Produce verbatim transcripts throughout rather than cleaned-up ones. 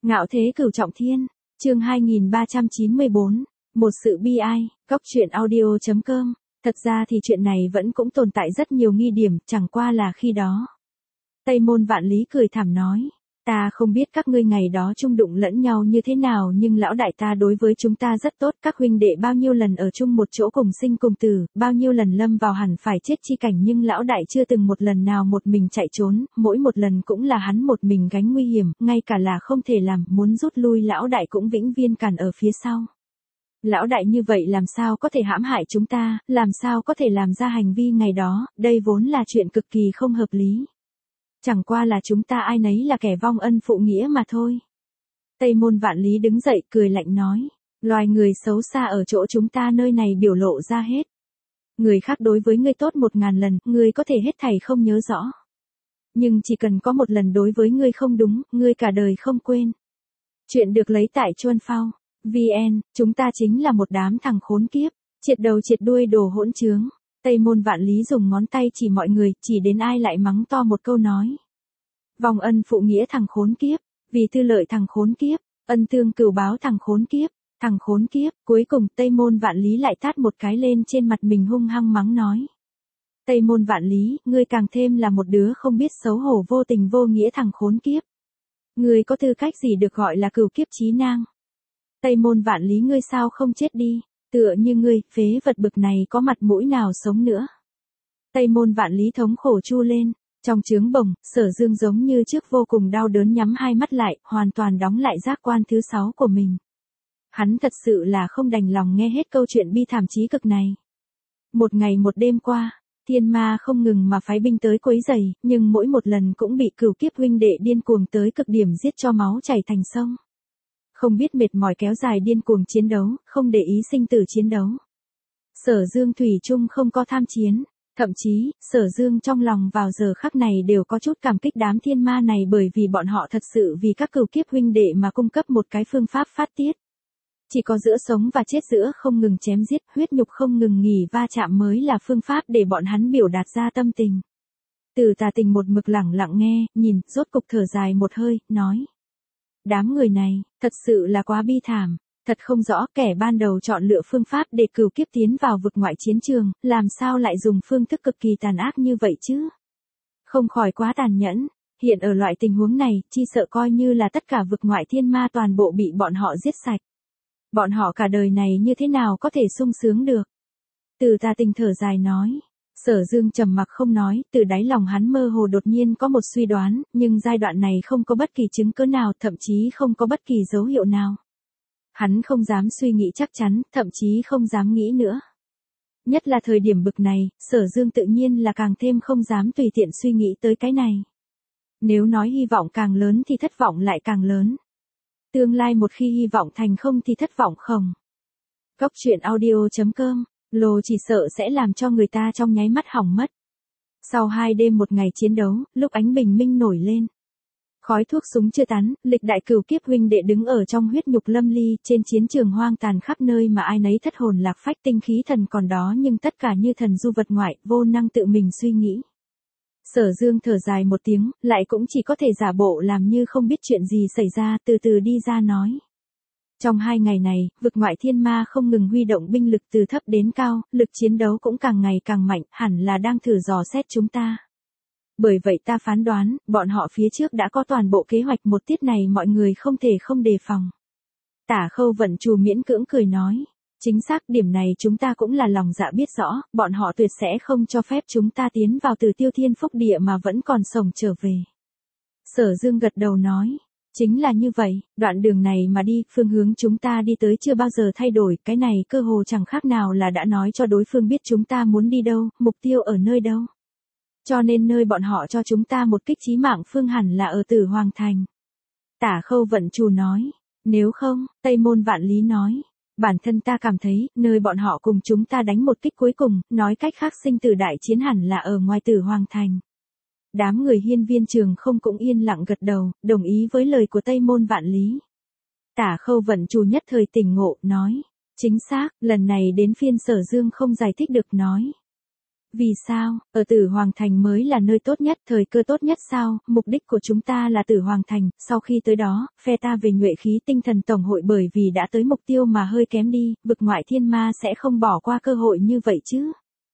Ngạo thế cửu trọng thiên, chương hai nghìn ba trăm chín mươi bốn, một sự bi ai, góc truyện audio chấm com. Thật ra thì chuyện này vẫn cũng tồn tại rất nhiều nghi điểm, chẳng qua là khi đó. Tây Môn Vạn Lý cười thảm nói, ta không biết các ngươi ngày đó chung đụng lẫn nhau như thế nào, nhưng lão đại ta đối với chúng ta rất tốt, các huynh đệ bao nhiêu lần ở chung một chỗ cùng sinh cùng tử, bao nhiêu lần lâm vào hẳn phải chết chi cảnh, nhưng lão đại chưa từng một lần nào một mình chạy trốn, mỗi một lần cũng là hắn một mình gánh nguy hiểm, ngay cả là không thể làm, muốn rút lui lão đại cũng vĩnh viên cản ở phía sau. Lão đại như vậy làm sao có thể hãm hại chúng ta, làm sao có thể làm ra hành vi ngày đó, đây vốn là chuyện cực kỳ không hợp lý. Chẳng qua là chúng ta ai nấy là kẻ vong ân phụ nghĩa mà thôi. Tây Môn Vạn Lý đứng dậy cười lạnh nói, loài người xấu xa ở chỗ chúng ta nơi này biểu lộ ra hết. Người khác đối với ngươi tốt một ngàn lần, ngươi có thể hết thảy không nhớ rõ. Nhưng chỉ cần có một lần đối với ngươi không đúng, ngươi cả đời không quên. Chuyện được lấy tại Chuan Phao. vê en, chúng ta chính là một đám thằng khốn kiếp, triệt đầu triệt đuôi đồ hỗn trướng. Tây Môn Vạn Lý dùng ngón tay chỉ mọi người, chỉ đến ai lại mắng to một câu nói. Vong ân phụ nghĩa thằng khốn kiếp, vì tư lợi thằng khốn kiếp, ân tương cừu báo thằng khốn kiếp, thằng khốn kiếp. Cuối cùng Tây Môn Vạn Lý lại tát một cái lên trên mặt mình hung hăng mắng nói. Tây Môn Vạn Lý, ngươi càng thêm là một đứa không biết xấu hổ vô tình vô nghĩa thằng khốn kiếp. Ngươi có tư cách gì được gọi là cừu kiếp chí nang? Tây Môn Vạn Lý, ngươi sao không chết đi, tựa như ngươi, phế vật bực này có mặt mũi nào sống nữa. Tây Môn Vạn Lý thống khổ chu lên, trong trướng bồng, Sở Dương giống như trước vô cùng đau đớn nhắm hai mắt lại, hoàn toàn đóng lại giác quan thứ sáu của mình. Hắn thật sự là không đành lòng nghe hết câu chuyện bi thảm chí cực này. Một ngày một đêm qua, thiên ma không ngừng mà phái binh tới quấy rầy, nhưng mỗi một lần cũng bị cửu kiếp huynh đệ điên cuồng tới cực điểm giết cho máu chảy thành sông. Không biết mệt mỏi kéo dài điên cuồng chiến đấu, không để ý sinh tử chiến đấu. Sở Dương thủy chung không có tham chiến, thậm chí, Sở Dương trong lòng vào giờ khắc này đều có chút cảm kích đám thiên ma này, bởi vì bọn họ thật sự vì các cửu kiếp huynh đệ mà cung cấp một cái phương pháp phát tiết. Chỉ có giữa sống và chết, giữa không ngừng chém giết, huyết nhục không ngừng nghỉ va chạm mới là phương pháp để bọn hắn biểu đạt ra tâm tình. Từ Tà Tình một mực lẳng lặng nghe, nhìn, rốt cục thở dài một hơi, nói. Đám người này, thật sự là quá bi thảm, thật không rõ kẻ ban đầu chọn lựa phương pháp để cửu kiếp tiến vào vực ngoại chiến trường, làm sao lại dùng phương thức cực kỳ tàn ác như vậy chứ? Không khỏi quá tàn nhẫn, hiện ở loại tình huống này, chi sợ coi như là tất cả vực ngoại thiên ma toàn bộ bị bọn họ giết sạch. Bọn họ cả đời này như thế nào có thể sung sướng được? Từ Tà Tình thở dài nói. Sở Dương trầm mặc không nói, từ đáy lòng hắn mơ hồ đột nhiên có một suy đoán, nhưng giai đoạn này không có bất kỳ chứng cứ nào, thậm chí không có bất kỳ dấu hiệu nào. Hắn không dám suy nghĩ chắc chắn, thậm chí không dám nghĩ nữa. Nhất là thời điểm bực này, Sở Dương tự nhiên là càng thêm không dám tùy tiện suy nghĩ tới cái này. Nếu nói hy vọng càng lớn thì thất vọng lại càng lớn. Tương lai một khi hy vọng thành không thì thất vọng không. Góc truyện audio chấm com. Lồ chỉ sợ sẽ làm cho người ta trong nháy mắt hỏng mất. Sau hai đêm một ngày chiến đấu, lúc ánh bình minh nổi lên, khói thuốc súng chưa tán, lịch đại cửu kiếp huynh đệ đứng ở trong huyết nhục lâm ly, trên chiến trường hoang tàn khắp nơi mà ai nấy thất hồn lạc phách, tinh khí thần còn đó nhưng tất cả như thần du vật ngoại, vô năng tự mình suy nghĩ. Sở Dương thở dài một tiếng, lại cũng chỉ có thể giả bộ làm như không biết chuyện gì xảy ra, từ từ đi ra nói. Trong hai ngày này, vực ngoại thiên ma không ngừng huy động binh lực từ thấp đến cao, lực chiến đấu cũng càng ngày càng mạnh, hẳn là đang thử dò xét chúng ta. Bởi vậy ta phán đoán, bọn họ phía trước đã có toàn bộ kế hoạch, một tiết này mọi người không thể không đề phòng. Tả Khâu Vận Trù miễn cưỡng cười nói, chính xác, điểm này chúng ta cũng là lòng dạ biết rõ, bọn họ tuyệt sẽ không cho phép chúng ta tiến vào Từ Tiêu Thiên Phúc Địa mà vẫn còn sống trở về. Sở Dương gật đầu nói. Chính là như vậy, đoạn đường này mà đi, phương hướng chúng ta đi tới chưa bao giờ thay đổi, cái này cơ hồ chẳng khác nào là đã nói cho đối phương biết chúng ta muốn đi đâu, mục tiêu ở nơi đâu. Cho nên nơi bọn họ cho chúng ta một kích chí mạng phương hẳn là ở Tử Hoàng Thành. Tả Khâu Vận Trù nói, nếu không, Tây Môn Vạn Lý nói, bản thân ta cảm thấy, nơi bọn họ cùng chúng ta đánh một kích cuối cùng, nói cách khác sinh tử đại chiến hẳn là ở ngoài Tử Hoàng Thành. Đám người hiên viên trường không cũng yên lặng gật đầu, đồng ý với lời của Tây Môn Vạn Lý. Tả Khâu Vận Trù nhất thời tỉnh ngộ, nói. Chính xác, lần này đến phiên Sở Dương không giải thích được nói. Vì sao, ở Tử Hoàng Thành mới là nơi tốt nhất, thời cơ tốt nhất sao, mục đích của chúng ta là Tử Hoàng Thành, sau khi tới đó, phe ta về nhuệ khí tinh thần tổng hội bởi vì đã tới mục tiêu mà hơi kém đi, vực ngoại thiên ma sẽ không bỏ qua cơ hội như vậy chứ.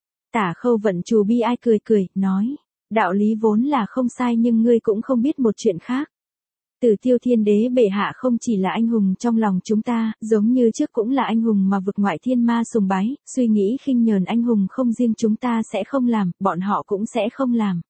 Tả Khâu Vận Trù bi ai cười cười, nói, đạo lý vốn là không sai nhưng ngươi cũng không biết một chuyện khác. Tử Tiêu Thiên Đế bệ hạ không chỉ là anh hùng trong lòng chúng ta, giống như trước cũng là anh hùng mà vực ngoại thiên ma sùng bái, suy nghĩ khinh nhờn anh hùng không riêng chúng ta sẽ không làm, bọn họ cũng sẽ không làm.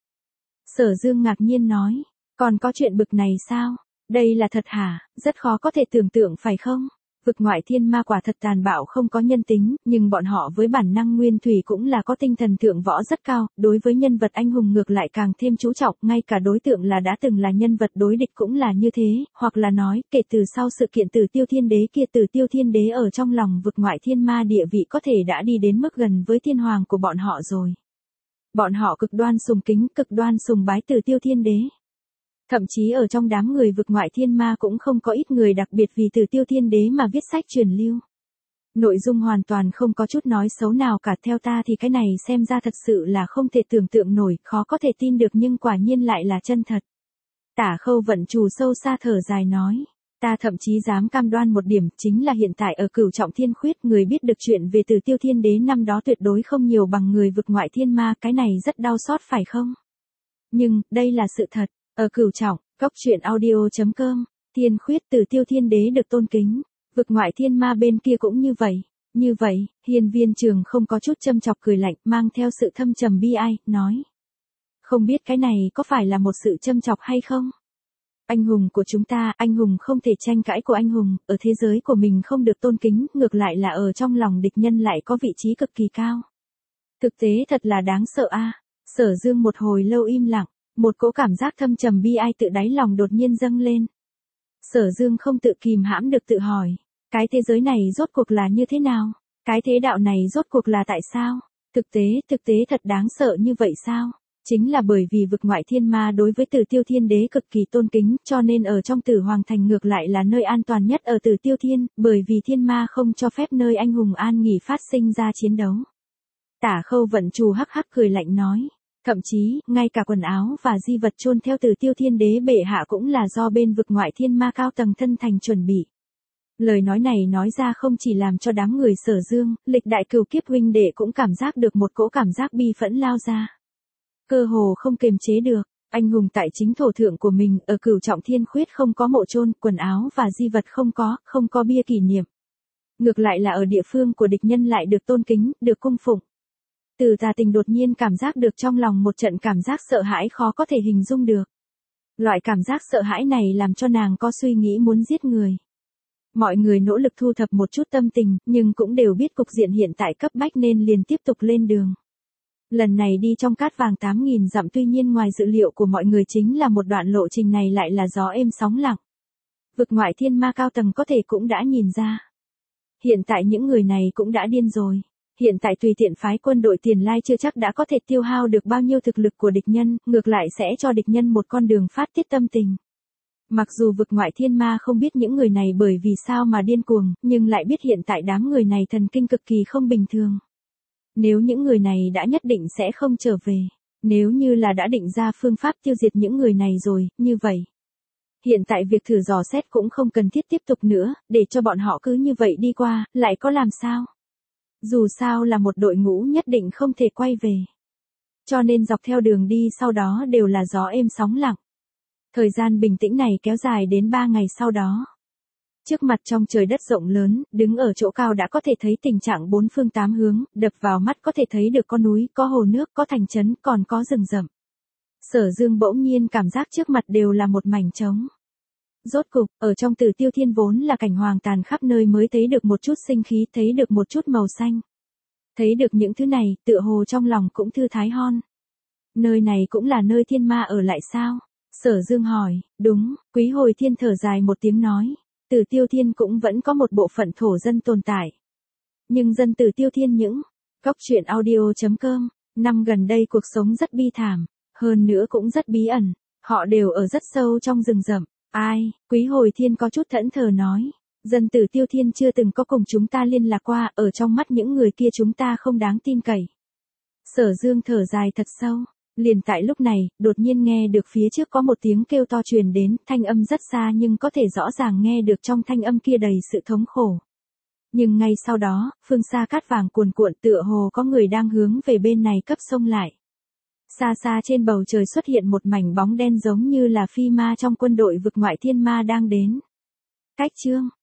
Sở Dương ngạc nhiên nói, còn có chuyện bực này sao? Đây là thật hả? Rất khó có thể tưởng tượng phải không? Vực ngoại thiên ma quả thật tàn bạo không có nhân tính, nhưng bọn họ với bản năng nguyên thủy cũng là có tinh thần thượng võ rất cao, đối với nhân vật anh hùng ngược lại càng thêm chú trọng, ngay cả đối tượng là đã từng là nhân vật đối địch cũng là như thế, hoặc là nói, kể từ sau sự kiện Tử Tiêu Thiên Đế kia Tử Tiêu Thiên Đế ở trong lòng vực ngoại thiên ma địa vị có thể đã đi đến mức gần với thiên hoàng của bọn họ rồi. Bọn họ cực đoan sùng kính, cực đoan sùng bái Tử Tiêu Thiên Đế. Thậm chí ở trong đám người vực ngoại thiên ma cũng không có ít người đặc biệt vì Tử Tiêu Thiên Đế mà viết sách truyền lưu. Nội dung hoàn toàn không có chút nói xấu nào cả, theo ta thì cái này xem ra thật sự là không thể tưởng tượng nổi, khó có thể tin được nhưng quả nhiên lại là chân thật. Tả Khâu Vận Trù sâu xa thở dài nói, ta thậm chí dám cam đoan một điểm, chính là hiện tại ở Cửu Trọng Thiên Khuyết người biết được chuyện về Tử Tiêu Thiên Đế năm đó tuyệt đối không nhiều bằng người vực ngoại thiên ma, cái này rất đau xót phải không? Nhưng, đây là sự thật. Ở Cửu Trọng, góc truyện audio chấm com, Thiên Khuyết Tử Tiêu Thiên Đế được tôn kính, vực ngoại thiên ma bên kia cũng như vậy. Như vậy, Hiên Viên Trường không có chút châm chọc cười lạnh, mang theo sự thâm trầm bi ai, nói. Không biết cái này có phải là một sự châm chọc hay không? Anh hùng của chúng ta, anh hùng không thể tranh cãi của anh hùng, ở thế giới của mình không được tôn kính, ngược lại là ở trong lòng địch nhân lại có vị trí cực kỳ cao. Thực tế thật là đáng sợ a. Sở Dương một hồi lâu im lặng. Một cỗ cảm giác thâm trầm bi ai tự đáy lòng đột nhiên dâng lên. Sở Dương không tự kìm hãm được tự hỏi, cái thế giới này rốt cuộc là như thế nào? Cái thế đạo này rốt cuộc là tại sao? Thực tế, thực tế thật đáng sợ như vậy sao? Chính là bởi vì vực ngoại thiên ma đối với Tử Tiêu Thiên Đế cực kỳ tôn kính, cho nên ở trong Tử Hoàng Thành ngược lại là nơi an toàn nhất ở Tử Tiêu Thiên, bởi vì thiên ma không cho phép nơi anh hùng an nghỉ phát sinh ra chiến đấu. Tả Khâu Vận Trù hắc hắc cười lạnh nói. Thậm chí, ngay cả quần áo và di vật chôn theo Tử Tiêu Thiên Đế bệ hạ cũng là do bên vực ngoại thiên ma cao tầng thân thành chuẩn bị. Lời nói này nói ra không chỉ làm cho đám người Sở Dương, lịch đại cửu kiếp huynh đệ cũng cảm giác được một cỗ cảm giác bi phẫn lao ra. Cơ hồ không kiềm chế được, anh hùng tại chính thổ thượng của mình, ở Cửu Trọng Thiên Khuyết không có mộ chôn, quần áo và di vật không có, không có bia kỷ niệm. Ngược lại là ở địa phương của địch nhân lại được tôn kính, được cung phụng. Từ Tà Tình đột nhiên cảm giác được trong lòng một trận cảm giác sợ hãi khó có thể hình dung được. Loại cảm giác sợ hãi này làm cho nàng có suy nghĩ muốn giết người. Mọi người nỗ lực thu thập một chút tâm tình, nhưng cũng đều biết cục diện hiện tại cấp bách nên liền tiếp tục lên đường. Lần này đi trong cát vàng tám nghìn dặm tuy nhiên ngoài dự liệu của mọi người chính là một đoạn lộ trình này lại là gió êm sóng lặng. Vực ngoại thiên ma cao tầng có thể cũng đã nhìn ra. Hiện tại những người này cũng đã điên rồi. Hiện tại tùy tiện phái quân đội tiền lai chưa chắc đã có thể tiêu hao được bao nhiêu thực lực của địch nhân, ngược lại sẽ cho địch nhân một con đường phát tiết tâm tình. Mặc dù vực ngoại thiên ma không biết những người này bởi vì sao mà điên cuồng, nhưng lại biết hiện tại đám người này thần kinh cực kỳ không bình thường. Nếu những người này đã nhất định sẽ không trở về, nếu như là đã định ra phương pháp tiêu diệt những người này rồi, như vậy. Hiện tại việc thử dò xét cũng không cần thiết tiếp tục nữa, để cho bọn họ cứ như vậy đi qua, lại có làm sao? Dù sao là một đội ngũ nhất định không thể quay về. Cho nên dọc theo đường đi sau đó đều là gió êm sóng lặng. Thời gian bình tĩnh này kéo dài đến ba ngày sau đó. Trước mặt trong trời đất rộng lớn, đứng ở chỗ cao đã có thể thấy tình trạng bốn phương tám hướng, đập vào mắt có thể thấy được có núi, có hồ nước, có thành trấn, còn có rừng rậm. Sở Dương bỗng nhiên cảm giác trước mặt đều là một mảnh trống. Rốt cục, ở trong Tử Tiêu Thiên vốn là cảnh hoàng tàn khắp nơi mới thấy được một chút sinh khí, thấy được một chút màu xanh. Thấy được những thứ này, tựa hồ trong lòng cũng thư thái hon. Nơi này cũng là nơi thiên ma ở lại sao? Sở Dương hỏi, đúng, Quý Hồi Thiên thở dài một tiếng nói, Tử Tiêu Thiên cũng vẫn có một bộ phận thổ dân tồn tại. Nhưng dân Tử Tiêu Thiên những, góc truyện audio chấm com, năm gần đây cuộc sống rất bi thảm, hơn nữa cũng rất bí ẩn, họ đều ở rất sâu trong rừng rậm. Ai, Quý Hồi Thiên có chút thẫn thờ nói, dân Tử Tiêu Thiên chưa từng có cùng chúng ta liên lạc qua, ở trong mắt những người kia chúng ta không đáng tin cậy. Sở Dương thở dài thật sâu. Liền tại lúc này, đột nhiên nghe được phía trước có một tiếng kêu to truyền đến, thanh âm rất xa nhưng có thể rõ ràng nghe được trong thanh âm kia đầy sự thống khổ. Nhưng ngay sau đó, phương xa cát vàng cuồn cuộn tựa hồ có người đang hướng về bên này cấp sông lại. Xa xa trên bầu trời xuất hiện một mảnh bóng đen giống như là phi ma trong quân đội vực ngoại thiên ma đang đến. Cách chương